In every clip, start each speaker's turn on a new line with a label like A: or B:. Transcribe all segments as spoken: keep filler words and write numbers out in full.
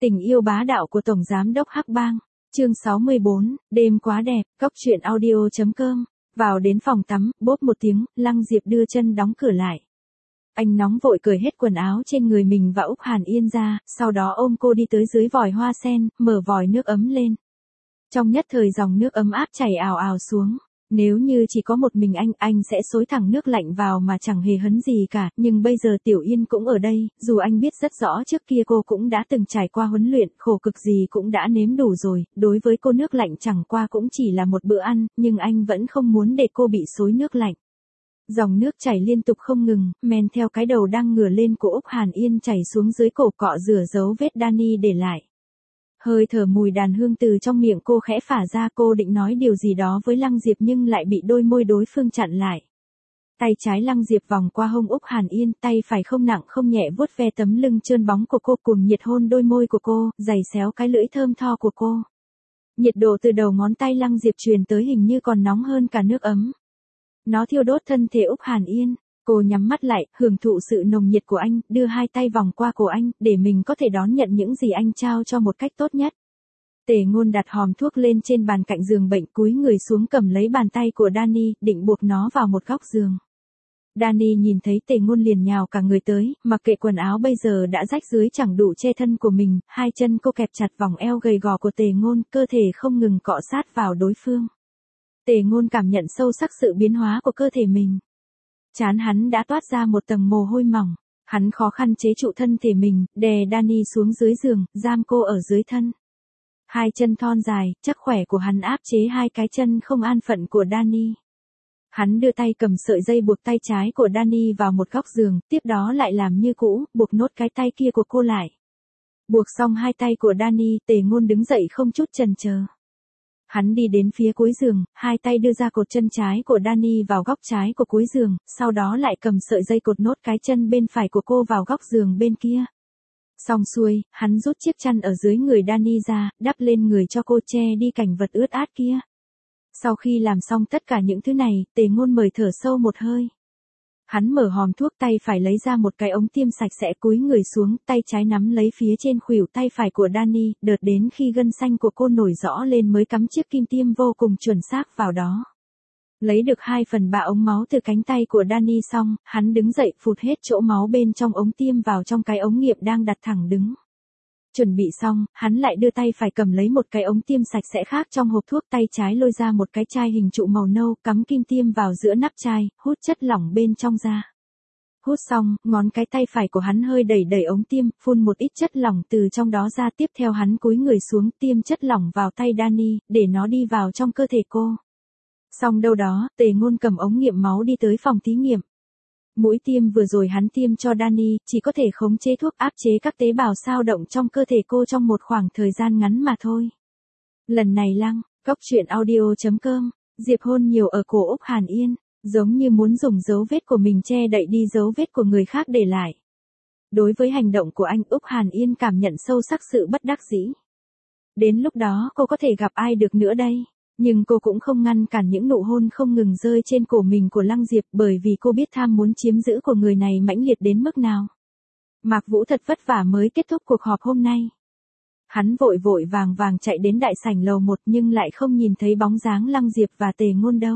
A: Tình yêu bá đạo của Tổng Giám đốc Hắc Bang. Chương sáu mươi bốn, đêm quá đẹp, cóc truyện audio chấm com. Vào đến phòng tắm, bốp một tiếng, Lăng Diệp đưa chân đóng cửa lại. Anh nóng vội cởi hết quần áo trên người mình và Úc Hàn Yên ra, sau đó ôm cô đi tới dưới vòi hoa sen, mở vòi nước ấm lên. Trong nhất thời dòng nước ấm áp chảy ào ào xuống. Nếu như chỉ có một mình anh, anh sẽ xối thẳng nước lạnh vào mà chẳng hề hấn gì cả, nhưng bây giờ Tiểu Yên cũng ở đây, dù anh biết rất rõ trước kia cô cũng đã từng trải qua huấn luyện, khổ cực gì cũng đã nếm đủ rồi, đối với cô nước lạnh chẳng qua cũng chỉ là một bữa ăn, nhưng anh vẫn không muốn để cô bị xối nước lạnh. Dòng nước chảy liên tục không ngừng, men theo cái đầu đang ngửa lên của Úc Hàn Yên chảy xuống dưới cổ cọ rửa dấu vết Danny để lại. Hơi thở mùi đàn hương từ trong miệng cô khẽ phả ra, cô định nói điều gì đó với Lăng Diệp nhưng lại bị đôi môi đối phương chặn lại. Tay trái Lăng Diệp vòng qua hông Úc Hàn Yên, tay phải không nặng không nhẹ vuốt ve tấm lưng trơn bóng của cô, cùng nhiệt hôn đôi môi của cô, giày xéo cái lưỡi thơm tho của cô. Nhiệt độ từ đầu ngón tay Lăng Diệp truyền tới hình như còn nóng hơn cả nước ấm. Nó thiêu đốt thân thể Úc Hàn Yên. Cô nhắm mắt lại, hưởng thụ sự nồng nhiệt của anh, đưa hai tay vòng qua cổ anh, để mình có thể đón nhận những gì anh trao cho một cách tốt nhất. Tề Ngôn đặt hòm thuốc lên trên bàn cạnh giường bệnh, cúi người xuống cầm lấy bàn tay của Danny, định buộc nó vào một góc giường. Danny nhìn thấy Tề Ngôn liền nhào cả người tới, mặc kệ quần áo bây giờ đã rách rưới chẳng đủ che thân của mình, hai chân cô kẹp chặt vòng eo gầy gò của Tề Ngôn, cơ thể không ngừng cọ sát vào đối phương. Tề Ngôn cảm nhận sâu sắc sự biến hóa của cơ thể mình. Trán hắn đã toát ra một tầng mồ hôi mỏng, hắn khó khăn chế trụ thân thể mình, đè Danny xuống dưới giường, giam cô ở dưới thân. Hai chân thon dài, chắc khỏe của hắn áp chế hai cái chân không an phận của Danny. Hắn đưa tay cầm sợi dây buộc tay trái của Danny vào một góc giường, tiếp đó lại làm như cũ, buộc nốt cái tay kia của cô lại. Buộc xong hai tay của Danny, Tề Ngôn đứng dậy không chút chần chờ. Hắn đi đến phía cuối giường, hai tay đưa ra cột chân trái của Danny vào góc trái của cuối giường, sau đó lại cầm sợi dây cột nốt cái chân bên phải của cô vào góc giường bên kia. Xong xuôi, hắn rút chiếc chăn ở dưới người Danny ra, đắp lên người cho cô che đi cảnh vật ướt át kia. Sau khi làm xong tất cả những thứ này, Tề Ngôn mời thở sâu một hơi. Hắn mở hòm thuốc, tay phải lấy ra một cái ống tiêm sạch sẽ, cúi người xuống, tay trái nắm lấy phía trên khuỷu tay phải của Danny, đợt đến khi gân xanh của cô nổi rõ lên mới cắm chiếc kim tiêm vô cùng chuẩn xác vào đó. Lấy được hai phần ba ống máu từ cánh tay của Danny xong, hắn đứng dậy phụt hết chỗ máu bên trong ống tiêm vào trong cái ống nghiệm đang đặt thẳng đứng. Chuẩn bị xong, hắn lại đưa tay phải cầm lấy một cái ống tiêm sạch sẽ khác trong hộp thuốc, tay trái lôi ra một cái chai hình trụ màu nâu, cắm kim tiêm vào giữa nắp chai, hút chất lỏng bên trong ra. Hút xong, ngón cái tay phải của hắn hơi đẩy đẩy ống tiêm, phun một ít chất lỏng từ trong đó ra, tiếp theo hắn cúi người xuống tiêm chất lỏng vào tay Danny, để nó đi vào trong cơ thể cô. Xong đâu đó, Tề Ngôn cầm ống nghiệm máu đi tới phòng thí nghiệm. Mũi tiêm vừa rồi hắn tiêm cho Danny, chỉ có thể khống chế thuốc áp chế các tế bào sao động trong cơ thể cô trong một khoảng thời gian ngắn mà thôi. Lần này Lăng, cóc truyện audio chấm com, Diệp hôn nhiều ở cổ Úc Hàn Yên, giống như muốn dùng dấu vết của mình che đậy đi dấu vết của người khác để lại. Đối với hành động của anh, Úc Hàn Yên cảm nhận sâu sắc sự bất đắc dĩ. Đến lúc đó cô có thể gặp ai được nữa đây? Nhưng cô cũng không ngăn cản những nụ hôn không ngừng rơi trên cổ mình của Lăng Diệp, bởi vì cô biết tham muốn chiếm giữ của người này mãnh liệt đến mức nào. Mạc Vũ thật vất vả mới kết thúc cuộc họp hôm nay. Hắn vội vội vàng vàng chạy đến đại sảnh lầu một nhưng lại không nhìn thấy bóng dáng Lăng Diệp và Tề Ngôn đâu.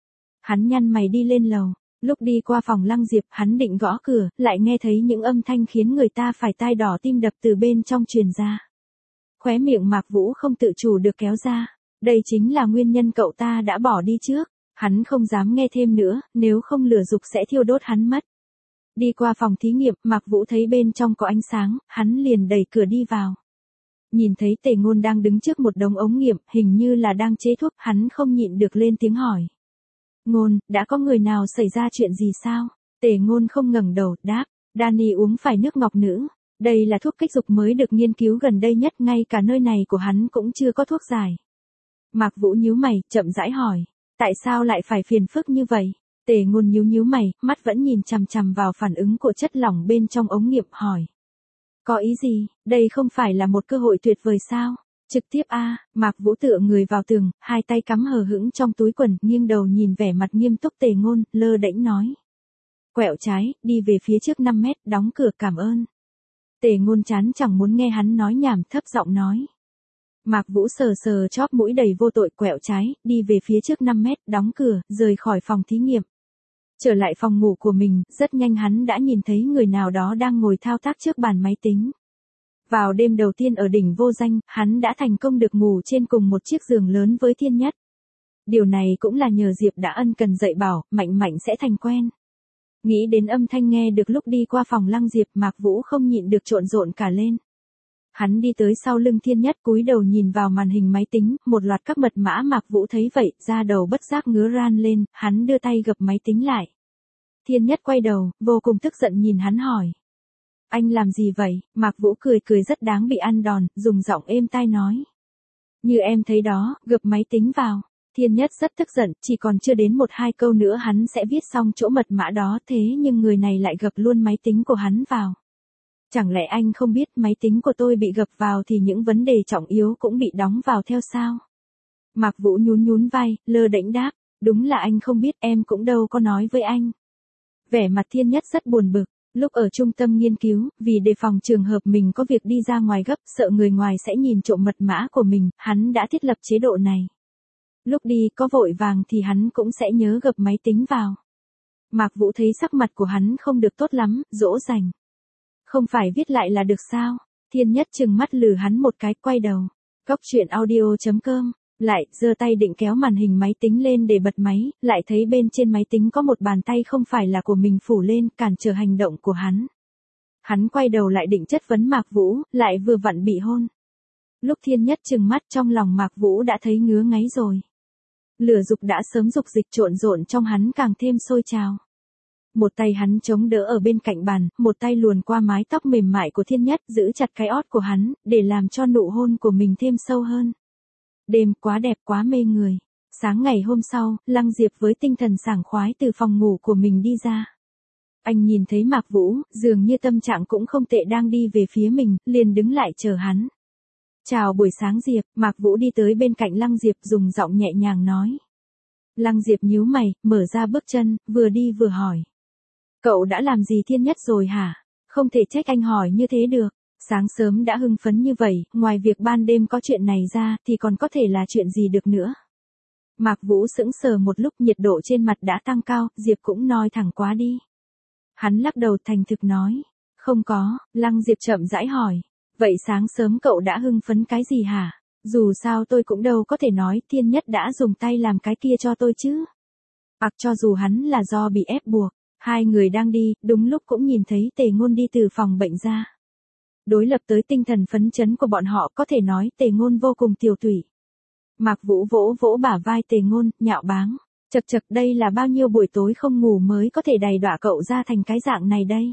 A: Hắn nhăn mày đi lên lầu, lúc đi qua phòng Lăng Diệp hắn định gõ cửa, lại nghe thấy những âm thanh khiến người ta phải tai đỏ tim đập từ bên trong truyền ra. Khóe miệng Mạc Vũ không tự chủ được kéo ra. Đây chính là nguyên nhân cậu ta đã bỏ đi trước, hắn không dám nghe thêm nữa, nếu không lửa dục sẽ thiêu đốt hắn mất. Đi qua phòng thí nghiệm, Mạc Vũ thấy bên trong có ánh sáng, hắn liền đẩy cửa đi vào. Nhìn thấy Tề Ngôn đang đứng trước một đống ống nghiệm, hình như là đang chế thuốc, hắn không nhịn được lên tiếng hỏi. Ngôn, đã có người nào xảy ra chuyện gì sao? Tề Ngôn không ngẩng đầu, đáp, Danny uống phải nước ngọc nữ. Đây là thuốc kích dục mới được nghiên cứu gần đây nhất, ngay cả nơi này của hắn cũng chưa có thuốc giải. Mạc Vũ nhíu mày, chậm rãi hỏi, tại sao lại phải phiền phức như vậy? Tề Ngôn nhíu nhíu mày, mắt vẫn nhìn chằm chằm vào phản ứng của chất lỏng bên trong ống nghiệm, hỏi. Có ý gì, đây không phải là một cơ hội tuyệt vời sao? Trực tiếp a, à, Mạc Vũ tựa người vào tường, hai tay cắm hờ hững trong túi quần, nghiêng đầu nhìn vẻ mặt nghiêm túc Tề Ngôn, lơ đễnh nói. Quẹo trái, đi về phía trước năm mét, đóng cửa, cảm ơn. Tề Ngôn chán chẳng muốn nghe hắn nói nhảm, thấp giọng nói. Mạc Vũ sờ sờ chóp mũi đầy vô tội, quẹo trái, đi về phía trước năm mét, đóng cửa, rời khỏi phòng thí nghiệm. Trở lại phòng ngủ của mình, rất nhanh hắn đã nhìn thấy người nào đó đang ngồi thao tác trước bàn máy tính. Vào đêm đầu tiên ở đỉnh vô danh, hắn đã thành công được ngủ trên cùng một chiếc giường lớn với Thiên Nhất. Điều này cũng là nhờ Diệp đã ân cần dạy bảo, mạnh mạnh sẽ thành quen. Nghĩ đến âm thanh nghe được lúc đi qua phòng Lăng Diệp, Mạc Vũ không nhịn được trộn rộn cả lên. Hắn đi tới sau lưng Thiên Nhất, cúi đầu nhìn vào màn hình máy tính, một loạt các mật mã. Mạc Vũ thấy vậy, da đầu bất giác ngứa ran lên, hắn đưa tay gập máy tính lại. Thiên Nhất quay đầu, vô cùng tức giận nhìn hắn hỏi. Anh làm gì vậy? Mạc Vũ cười cười rất đáng bị ăn đòn, dùng giọng êm tai nói. Như em thấy đó, gập máy tính vào. Thiên Nhất rất tức giận, chỉ còn chưa đến một hai câu nữa hắn sẽ viết xong chỗ mật mã đó, thế nhưng người này lại gập luôn máy tính của hắn vào. Chẳng lẽ anh không biết máy tính của tôi bị gập vào thì những vấn đề trọng yếu cũng bị đóng vào theo sao? Mạc Vũ nhún nhún vai, lơ đễnh đáp, đúng là anh không biết, em cũng đâu có nói với anh. Vẻ mặt Thiên Nhất rất buồn bực, lúc ở trung tâm nghiên cứu, vì đề phòng trường hợp mình có việc đi ra ngoài gấp, sợ người ngoài sẽ nhìn trộm mật mã của mình, hắn đã thiết lập chế độ này. Lúc đi có vội vàng thì hắn cũng sẽ nhớ gập máy tính vào. Mạc Vũ thấy sắc mặt của hắn không được tốt lắm, dỗ dành. Không phải viết lại là được sao? Thiên Nhất trừng mắt lườm hắn một cái, quay đầu. Cóc truyện audio chấm com, lại, giơ tay định kéo màn hình máy tính lên để bật máy, lại thấy bên trên máy tính có một bàn tay không phải là của mình phủ lên, cản trở hành động của hắn. Hắn quay đầu lại định chất vấn Mạc Vũ, lại vừa vặn bị hôn. Lúc Thiên Nhất trừng mắt, trong lòng Mạc Vũ đã thấy ngứa ngáy rồi. Lửa dục đã sớm dục dịch trộn rộn trong hắn càng thêm sôi trào. Một tay hắn chống đỡ ở bên cạnh bàn, một tay luồn qua mái tóc mềm mại của Thiên Nhất, giữ chặt cái ót của hắn, để làm cho nụ hôn của mình thêm sâu hơn. Đêm quá đẹp, quá mê người. Sáng ngày hôm sau, Lăng Diệp với tinh thần sảng khoái từ phòng ngủ của mình đi ra. Anh nhìn thấy Mạc Vũ, dường như tâm trạng cũng không tệ, đang đi về phía mình, liền đứng lại chờ hắn. Chào buổi sáng Diệp. Mạc Vũ đi tới bên cạnh Lăng Diệp, dùng giọng nhẹ nhàng nói. Lăng Diệp nhíu mày, mở ra bước chân, vừa đi vừa hỏi. Cậu đã làm gì Thiên Nhất rồi hả? Không thể trách anh hỏi như thế được. Sáng sớm đã hưng phấn như vậy, ngoài việc ban đêm có chuyện này ra thì còn có thể là chuyện gì được nữa. Mạc Vũ sững sờ một lúc, nhiệt độ trên mặt đã tăng cao, Diệp cũng nói thẳng quá đi. Hắn lắc đầu thành thực nói. Không có. Lăng Diệp chậm rãi hỏi. Vậy sáng sớm cậu đã hưng phấn cái gì hả? Dù sao tôi cũng đâu có thể nói Thiên Nhất đã dùng tay làm cái kia cho tôi chứ. Hoặc cho dù hắn là do bị ép buộc. Hai người đang đi, đúng lúc cũng nhìn thấy Tề Ngôn đi từ phòng bệnh ra. Đối lập tới tinh thần phấn chấn của bọn họ, có thể nói Tề Ngôn vô cùng tiều tụy. Mạc Vũ vỗ vỗ bả vai Tề Ngôn, nhạo báng. Chật chật, đây là bao nhiêu buổi tối không ngủ mới có thể đày đọa cậu ra thành cái dạng này đây.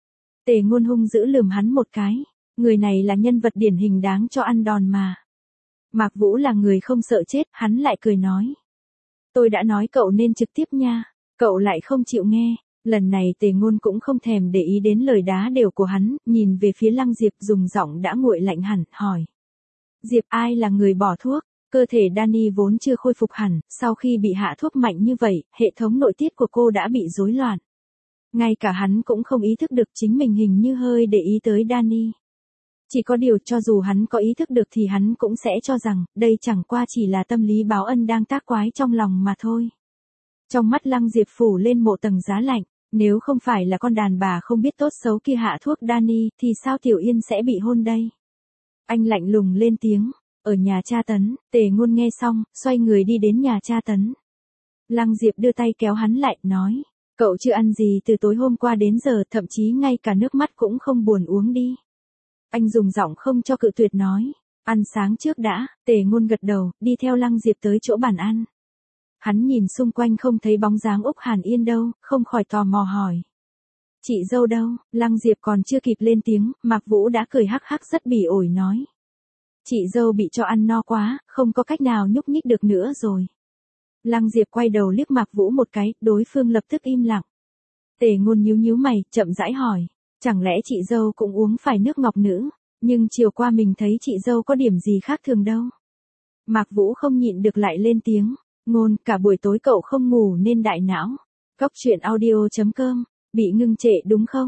A: Tề Ngôn hung dữ lườm hắn một cái. Người này là nhân vật điển hình đáng cho ăn đòn mà. Mạc Vũ là người không sợ chết, hắn lại cười nói. Tôi đã nói cậu nên trực tiếp nha. Cậu lại không chịu nghe. Lần này Tề Ngôn cũng không thèm để ý đến lời đá đều của hắn, nhìn về phía Lăng Diệp, dùng giọng đã nguội lạnh hẳn, hỏi. Diệp, ai là người bỏ thuốc? Cơ thể Danny vốn chưa khôi phục hẳn, sau khi bị hạ thuốc mạnh như vậy, hệ thống nội tiết của cô đã bị rối loạn. Ngay cả hắn cũng không ý thức được chính mình hình như hơi để ý tới Danny. Chỉ có điều cho dù hắn có ý thức được thì hắn cũng sẽ cho rằng, đây chẳng qua chỉ là tâm lý báo ân đang tác quái trong lòng mà thôi. Trong mắt Lăng Diệp phủ lên một tầng giá lạnh. Nếu không phải là con đàn bà không biết tốt xấu kia hạ thuốc Danny, thì sao Tiểu Yên sẽ bị hôn đây? Anh lạnh lùng lên tiếng. Ở nhà tra tấn. Tề Ngôn nghe xong, xoay người đi đến nhà tra tấn. Lăng Diệp đưa tay kéo hắn lại, nói. Cậu chưa ăn gì từ tối hôm qua đến giờ, thậm chí ngay cả nước mắt cũng không buồn uống đi. Anh dùng giọng không cho cự tuyệt nói. Ăn sáng trước đã. Tề Ngôn gật đầu, đi theo Lăng Diệp tới chỗ bàn ăn. Hắn nhìn xung quanh không thấy bóng dáng Úc Hàn Yên đâu, không khỏi tò mò hỏi. Chị dâu đâu? Lăng Diệp còn chưa kịp lên tiếng, Mạc Vũ đã cười hắc hắc rất bỉ ổi nói. Chị dâu bị cho ăn no quá, không có cách nào nhúc nhích được nữa rồi. Lăng Diệp quay đầu liếc Mạc Vũ một cái, đối phương lập tức im lặng. Tề Ngôn nhíu nhíu mày, chậm rãi hỏi. Chẳng lẽ chị dâu cũng uống phải nước ngọc nữ? Nhưng chiều qua mình thấy chị dâu có điểm gì khác thường đâu. Mạc Vũ không nhịn được lại lên tiếng. Ngôn, cả buổi tối cậu không ngủ nên đại não. Cóc truyện audio chấm com, bị ngưng trệ đúng không?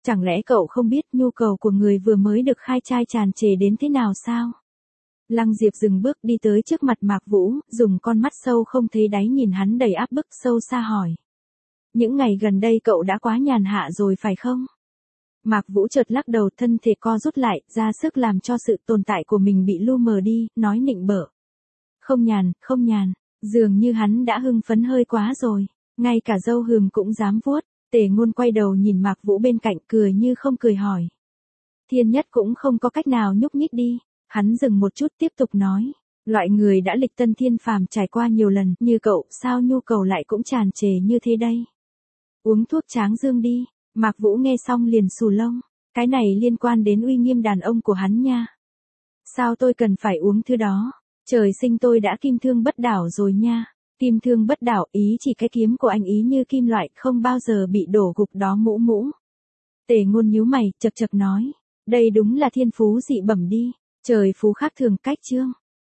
A: Chẳng lẽ cậu không biết nhu cầu của người vừa mới được khai trai tràn trề đến thế nào sao? Lăng Diệp dừng bước đi tới trước mặt Mạc Vũ, dùng con mắt sâu không thấy đáy nhìn hắn đầy áp bức sâu xa hỏi. Những ngày gần đây cậu đã quá nhàn hạ rồi phải không? Mạc Vũ chợt lắc đầu, thân thể co rút lại, ra sức làm cho sự tồn tại của mình bị lu mờ đi, nói nịnh bợ. Không nhàn, không nhàn, dường như hắn đã hưng phấn hơi quá rồi, ngay cả râu hừm cũng dám vuốt. Tề Ngôn quay đầu nhìn Mạc Vũ bên cạnh, cười như không cười hỏi. Thiên Nhất cũng không có cách nào nhúc nhích đi. Hắn dừng một chút tiếp tục nói. Loại người đã lịch tân thiên phàm trải qua nhiều lần như cậu, sao nhu cầu lại cũng tràn trề như thế đây? Uống thuốc tráng dương đi. Mạc Vũ nghe xong liền xù lông. Cái này liên quan đến uy nghiêm đàn ông của hắn nha. Sao tôi cần phải uống thứ đó? Trời sinh tôi đã kim thương bất đảo rồi nha. Kim thương bất đảo ý chỉ cái kiếm của anh ý như kim loại không bao giờ bị đổ gục đó mũ mũ. Tề Ngôn nhíu mày, chật chật nói. Đây đúng là thiên phú dị bẩm đi. Trời phú khác thường cách chương.